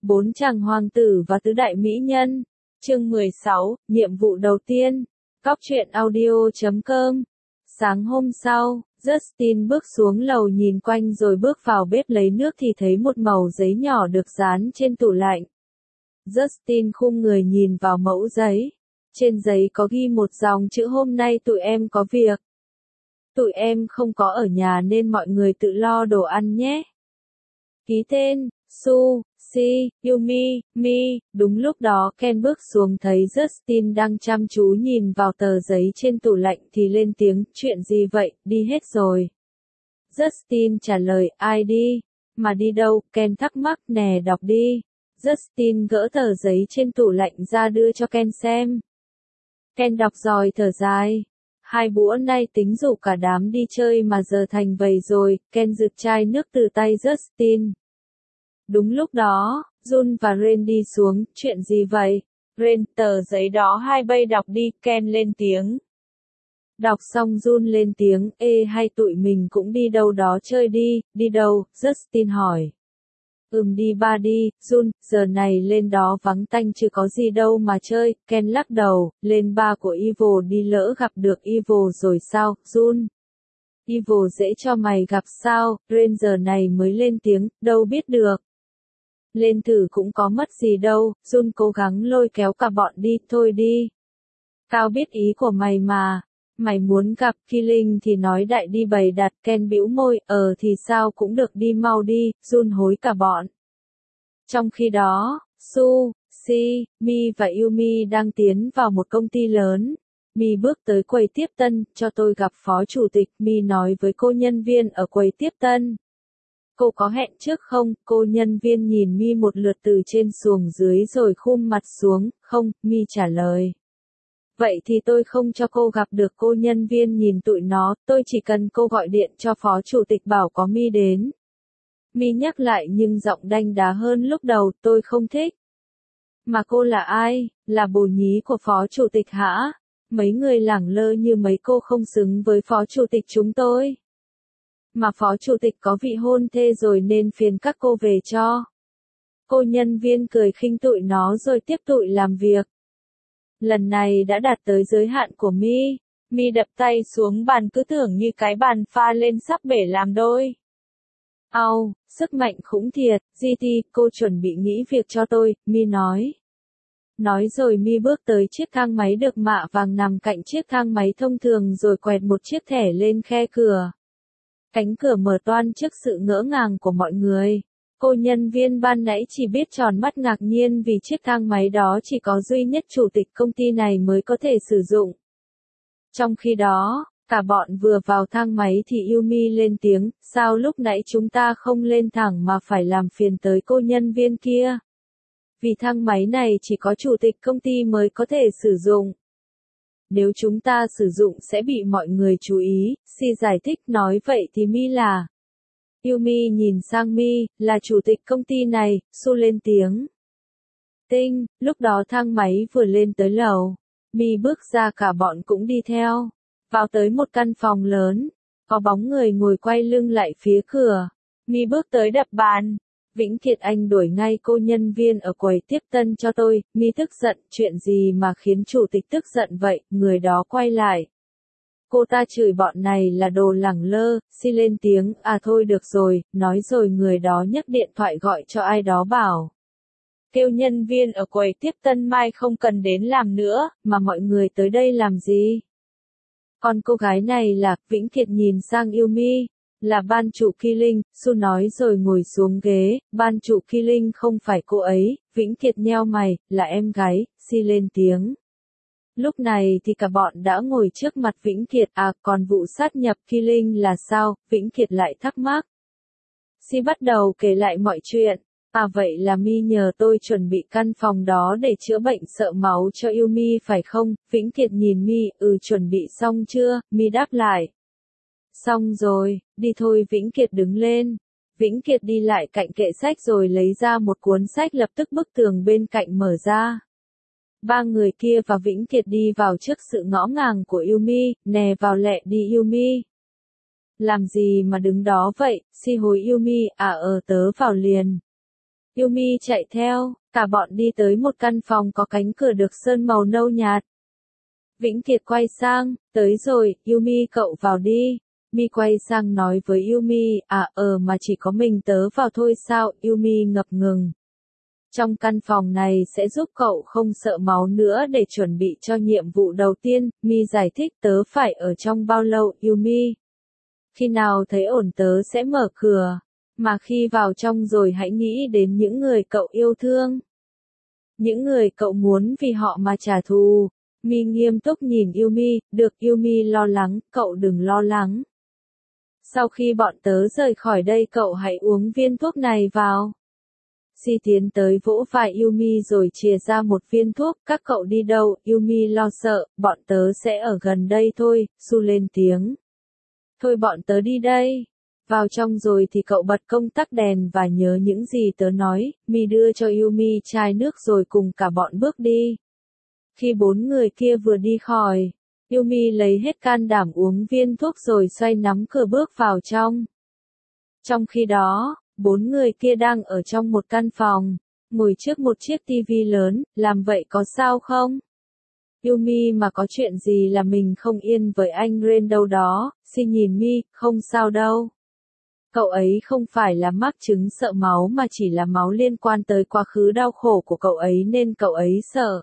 Bốn chàng hoàng tử và tứ đại mỹ nhân. Chương 16, nhiệm vụ đầu tiên. Cóc truyện audio.com. Sáng hôm sau, Justin bước xuống lầu nhìn quanh rồi bước vào bếp lấy nước thì thấy một mẩu giấy nhỏ được dán trên tủ lạnh. Justin khum người nhìn vào mẫu giấy. Trên giấy có ghi một dòng chữ: hôm nay tụi em có việc. Tụi em không có ở nhà nên mọi người tự lo đồ ăn nhé. Ký tên, Su, Si, Yumi, Mi. Đúng lúc đó Ken bước xuống thấy Justin đang chăm chú nhìn vào tờ giấy trên tủ lạnh thì lên tiếng: chuyện gì vậy, đi hết rồi. Justin trả lời: ai đi? Mà đi đâu? Ken thắc mắc. Nè, đọc đi. Justin gỡ tờ giấy trên tủ lạnh ra đưa cho Ken xem. Ken đọc rồi thở dài. 2 bữa nay tính rủ cả đám đi chơi mà giờ thành vầy rồi. Ken giựt chai nước từ tay Justin. Đúng lúc đó, Jun và Ren đi xuống. Chuyện gì vậy? Ren, tờ giấy đó hai bay đọc đi. Ken lên tiếng. Đọc xong Jun lên tiếng: ê, hay tụi mình cũng đi đâu đó chơi đi. Đi đâu? Justin hỏi. Đi ba đi, Jun, giờ này lên đó vắng tanh chứ có gì đâu mà chơi. Ken lắc đầu. Lên ba của Evil đi, lỡ gặp được Evil rồi sao, Jun? Evil dễ cho mày gặp sao? Ren giờ này mới lên tiếng. Đâu biết được. Lên thử cũng có mất gì đâu. Jun cố gắng lôi kéo cả bọn đi. Thôi đi. Tao biết ý của mày mà. Mày muốn gặp Killing thì nói đại đi bày đặt. Ken bĩu môi. Thì sao cũng được, đi mau đi. Jun hối cả bọn. Trong khi đó, Su, Si, Mi và Yumi đang tiến vào một công ty lớn. Mi bước tới quầy tiếp tân. Cho tôi gặp phó chủ tịch. Mi nói với cô nhân viên ở quầy tiếp tân. Cô có hẹn trước không? Cô nhân viên nhìn Mi một lượt từ trên xuống dưới rồi khum mặt xuống. Không, Mi trả lời. Vậy thì tôi không cho cô gặp được. Cô nhân viên nhìn tụi nó. Tôi chỉ cần cô gọi điện cho phó chủ tịch bảo có Mi đến. Mi nhắc lại nhưng giọng đanh đá hơn lúc đầu. Tôi không thích. Mà cô là ai? Là bồ nhí của phó chủ tịch hả? Mấy người lẳng lơ như mấy cô không xứng với phó chủ tịch chúng tôi. Mà phó chủ tịch có vị hôn thê rồi nên phiền các cô về cho. Cô nhân viên cười khinh tụi nó rồi tiếp tụi làm việc. Lần này đã đạt tới giới hạn của Mi. Mi đập tay xuống bàn cứ tưởng như cái bàn pha lên sắp bể làm đôi. Au, sức mạnh khủng thiệt. GT, cô chuẩn bị nghỉ việc cho tôi, Mi nói. Nói rồi Mi bước tới chiếc thang máy được mạ vàng nằm cạnh chiếc thang máy thông thường rồi quẹt một chiếc thẻ lên khe cửa. Cánh cửa mở toang trước sự ngỡ ngàng của mọi người. Cô nhân viên ban nãy chỉ biết tròn mắt ngạc nhiên vì chiếc thang máy đó chỉ có duy nhất chủ tịch công ty này mới có thể sử dụng. Trong khi đó, cả bọn vừa vào thang máy thì Yumi lên tiếng: sao lúc nãy chúng ta không lên thẳng mà phải làm phiền tới cô nhân viên kia? Vì thang máy này chỉ có chủ tịch công ty mới có thể sử dụng. Nếu chúng ta sử dụng sẽ bị mọi người chú ý. Si giải thích. Nói vậy thì Mi là. Yumi nhìn sang Mi, là chủ tịch công ty này. Su lên tiếng. Tinh, lúc đó thang máy vừa lên tới lầu. Mi bước ra, cả bọn cũng đi theo. Vào tới một căn phòng lớn. Có bóng người ngồi quay lưng lại phía cửa. Mi bước tới đập bàn. Vĩnh Kiệt, anh đuổi ngay cô nhân viên ở quầy tiếp tân cho tôi. Mi tức giận. Chuyện gì mà khiến chủ tịch tức giận vậy? Người đó quay lại. Cô ta chửi bọn này là đồ lẳng lơ. Si lên tiếng. À thôi được rồi. Nói rồi người đó nhấc điện thoại gọi cho ai đó bảo. Kêu nhân viên ở quầy tiếp tân mai không cần đến làm nữa. Mà mọi người tới đây làm gì? Còn cô gái này là. Vĩnh Kiệt nhìn sang Yumi. Là ban chủ Killing. Su nói rồi ngồi xuống ghế. Ban chủ Killing không phải cô ấy. Vĩnh Kiệt nheo mày. Là em gái. Si lên tiếng. Lúc này thì cả bọn đã ngồi trước mặt Vĩnh Kiệt. À, còn vụ sát nhập Killing là sao? Vĩnh Kiệt lại thắc mắc. Si bắt đầu kể lại mọi chuyện. À vậy là Mi nhờ tôi chuẩn bị căn phòng đó để chữa bệnh sợ máu cho Yumi phải không? Vĩnh Kiệt nhìn Mi. Chuẩn bị xong chưa? Mi đáp lại. Xong rồi, đi thôi. Vĩnh Kiệt đứng lên. Vĩnh Kiệt đi lại cạnh kệ sách rồi lấy ra một cuốn sách, lập tức bức tường bên cạnh mở ra. 3 người kia và Vĩnh Kiệt đi vào trước sự ngỡ ngàng của Yumi. Nè, vào lẹ đi Yumi. Làm gì mà đứng đó vậy? Si hối Yumi. Tớ vào liền. Yumi chạy theo, cả bọn đi tới một căn phòng có cánh cửa được sơn màu nâu nhạt. Vĩnh Kiệt quay sang, tới rồi, Yumi cậu vào đi. Mi quay sang nói với Yumi, mà chỉ có mình tớ vào thôi sao, Yumi ngập ngừng. Trong căn phòng này sẽ giúp cậu không sợ máu nữa để chuẩn bị cho nhiệm vụ đầu tiên, Mi giải thích tớ phải ở trong bao lâu, Yumi. Khi nào thấy ổn tớ sẽ mở cửa, mà khi vào trong rồi hãy nghĩ đến những người cậu yêu thương. Những người cậu muốn vì họ mà trả thù. Mi nghiêm túc nhìn Yumi, được Yumi lo lắng, cậu đừng lo lắng. Sau khi bọn tớ rời khỏi đây cậu hãy uống viên thuốc này vào. Si tiến tới vỗ vai Yumi rồi chìa ra một viên thuốc, các cậu đi đâu, Yumi lo sợ, bọn tớ sẽ ở gần đây thôi, Su lên tiếng. Thôi bọn tớ đi đây. Vào trong rồi thì cậu bật công tắc đèn và nhớ những gì tớ nói, Mi đưa cho Yumi chai nước rồi cùng cả bọn bước đi. Khi 4 người kia vừa đi khỏi, Yumi lấy hết can đảm uống viên thuốc rồi xoay nắm cửa bước vào trong. Trong khi đó, 4 người kia đang ở trong một căn phòng, ngồi trước một chiếc tivi lớn, làm vậy có sao không? Yumi mà có chuyện gì là mình không yên với anh Ren đâu đó, xin nhìn Mi, không sao đâu. Cậu ấy không phải là mắc chứng sợ máu mà chỉ là máu liên quan tới quá khứ đau khổ của cậu ấy nên cậu ấy sợ.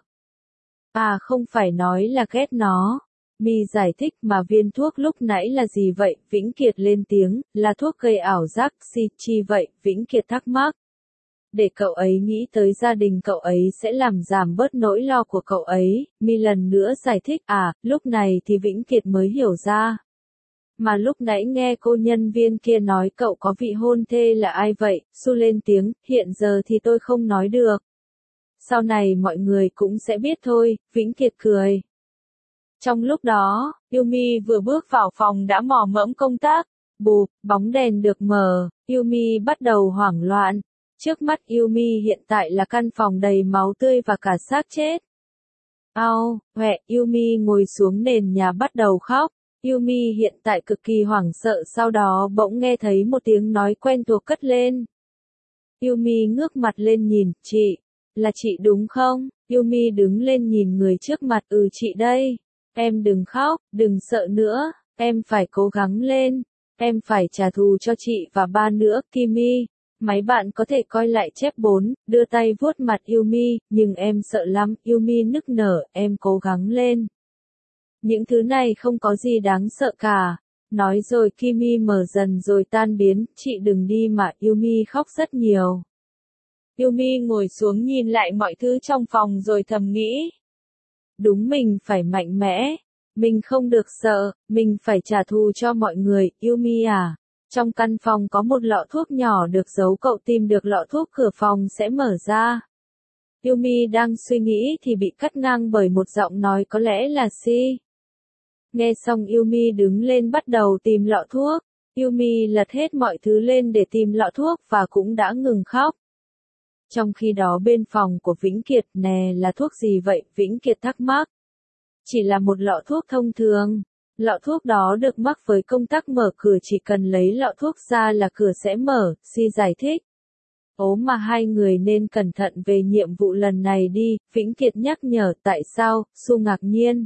Không phải nói là ghét nó. Mi giải thích mà viên thuốc lúc nãy là gì vậy, Vĩnh Kiệt lên tiếng, là thuốc gây ảo giác, chi vậy, Vĩnh Kiệt thắc mắc. Để cậu ấy nghĩ tới gia đình cậu ấy sẽ làm giảm bớt nỗi lo của cậu ấy, Mi lần nữa giải thích, lúc này thì Vĩnh Kiệt mới hiểu ra. Mà lúc nãy nghe cô nhân viên kia nói cậu có vị hôn thê là ai vậy, Su lên tiếng, hiện giờ thì tôi không nói được. Sau này mọi người cũng sẽ biết thôi, Vĩnh Kiệt cười. Trong lúc đó, Yumi vừa bước vào phòng đã mò mẫm công tác. Bụp, bóng đèn được mở, Yumi bắt đầu hoảng loạn. Trước mắt Yumi hiện tại là căn phòng đầy máu tươi và cả xác chết. Yumi ngồi xuống nền nhà bắt đầu khóc. Yumi hiện tại cực kỳ hoảng sợ sau đó bỗng nghe thấy một tiếng nói quen thuộc cất lên. Yumi ngước mặt lên nhìn, chị, là chị đúng không? Yumi đứng lên nhìn người trước mặt, chị đây. Em đừng khóc, đừng sợ nữa, em phải cố gắng lên, em phải trả thù cho chị và ba nữa, Kimi. Mấy bạn có thể coi lại chép 4, đưa tay vuốt mặt Yumi, nhưng em sợ lắm, Yumi nức nở, em cố gắng lên. Những thứ này không có gì đáng sợ cả. Nói rồi Kimi mở dần rồi tan biến, chị đừng đi mà, Yumi khóc rất nhiều. Yumi ngồi xuống nhìn lại mọi thứ trong phòng rồi thầm nghĩ. Đúng mình phải mạnh mẽ. Mình không được sợ, mình phải trả thù cho mọi người, Yumi à. Trong căn phòng có một lọ thuốc nhỏ được giấu, cậu tìm được lọ thuốc cửa phòng sẽ mở ra. Yumi đang suy nghĩ thì bị cắt ngang bởi một giọng nói có lẽ là Si. Nghe xong Yumi đứng lên bắt đầu tìm lọ thuốc. Yumi lật hết mọi thứ lên để tìm lọ thuốc và cũng đã ngừng khóc. Trong khi đó bên phòng của Vĩnh Kiệt, nè là thuốc gì vậy? Vĩnh Kiệt thắc mắc. Chỉ là một lọ thuốc thông thường. Lọ thuốc đó được mắc với công tắc mở cửa, chỉ cần lấy lọ thuốc ra là cửa sẽ mở, Si giải thích. Mà hai người nên cẩn thận về nhiệm vụ lần này đi, Vĩnh Kiệt nhắc nhở. Tại sao? Su ngạc nhiên.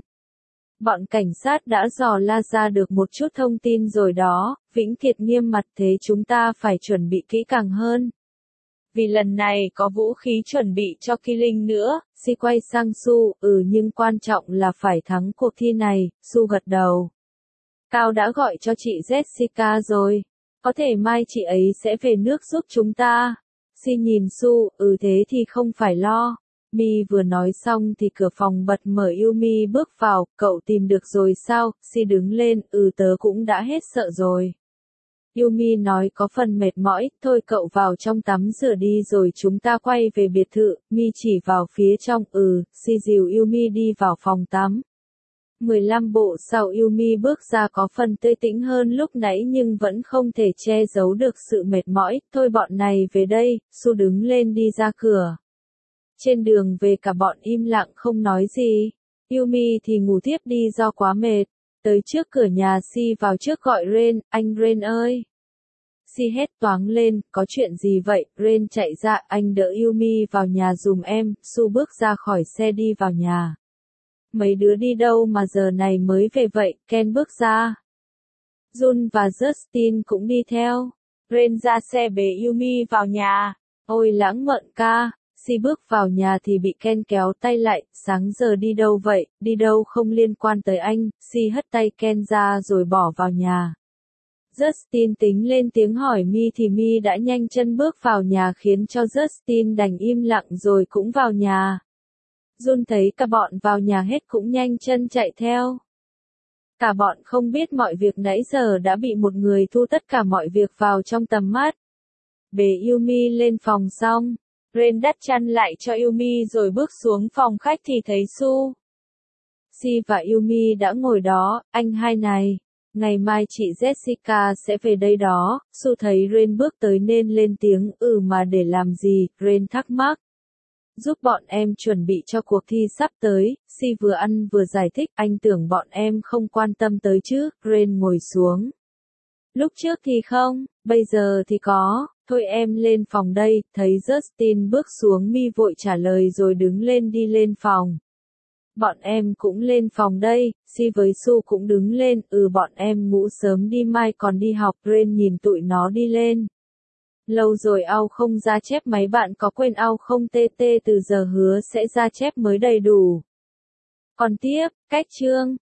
Bọn cảnh sát đã dò la ra được một chút thông tin rồi đó, Vĩnh Kiệt nghiêm mặt, thế chúng ta phải chuẩn bị kỹ càng hơn. Vì lần này có vũ khí chuẩn bị cho Killing nữa, Si quay sang Su, nhưng quan trọng là phải thắng cuộc thi này, Su gật đầu. Cao đã gọi cho chị Jessica rồi, có thể mai chị ấy sẽ về nước giúp chúng ta. Si nhìn Su, thế thì không phải lo. Mi vừa nói xong thì cửa phòng bật mở, Yumi bước vào, cậu tìm được rồi sao? Si đứng lên, tớ cũng đã hết sợ rồi. Yumi nói có phần mệt mỏi, thôi cậu vào trong tắm rửa đi rồi chúng ta quay về biệt thự, Mi chỉ vào phía trong, Si dìu Yumi đi vào phòng tắm. 15 bộ sau Yumi bước ra có phần tươi tĩnh hơn lúc nãy nhưng vẫn không thể che giấu được sự mệt mỏi, thôi bọn này về đây, Su đứng lên đi ra cửa. Trên đường về cả bọn im lặng không nói gì. Yumi thì ngủ tiếp đi do quá mệt. Tới trước cửa nhà Si vào trước gọi Ren, anh Ren ơi. Si hét toáng lên, có chuyện gì vậy? Ren chạy ra, anh đỡ Yumi vào nhà dùm em, Su bước ra khỏi xe đi vào nhà. Mấy đứa đi đâu mà giờ này mới về vậy? Ken bước ra. Jun và Justin cũng đi theo. Ren ra xe bế Yumi vào nhà. Ôi lãng mạn ca. Si bước vào nhà thì bị Ken kéo tay lại, sáng giờ đi đâu vậy? Đi đâu không liên quan tới anh. Si hất tay Ken ra rồi bỏ vào nhà. Justin tính lên tiếng hỏi Mi thì Mi đã nhanh chân bước vào nhà khiến cho Justin đành im lặng rồi cũng vào nhà. Jun thấy cả bọn vào nhà hết cũng nhanh chân chạy theo. Cả bọn không biết mọi việc nãy giờ đã bị một người thu tất cả mọi việc vào trong tầm mắt. Bế Yumi lên phòng xong, Ren đắp chăn lại cho Yumi rồi bước xuống phòng khách thì thấy Su. Si và Yumi đã ngồi đó, anh hai này. Ngày mai chị Jessica sẽ về đây đó. Su thấy Ren bước tới nên lên tiếng mà để làm gì, Ren thắc mắc. Giúp bọn em chuẩn bị cho cuộc thi sắp tới, Si vừa ăn vừa giải thích, anh tưởng bọn em không quan tâm tới chứ, Ren ngồi xuống. Lúc trước thì không, bây giờ thì có, thôi em lên phòng đây, thấy Justin bước xuống Mi vội trả lời rồi đứng lên đi lên phòng. Bọn em cũng lên phòng đây, Si với Su cũng đứng lên, bọn em ngủ sớm đi mai còn đi học, Ren nhìn tụi nó đi lên. Lâu rồi ao không ra chép mấy bạn có quên ao không TT từ giờ hứa sẽ ra chép mới đầy đủ. Còn tiếp, cách chương.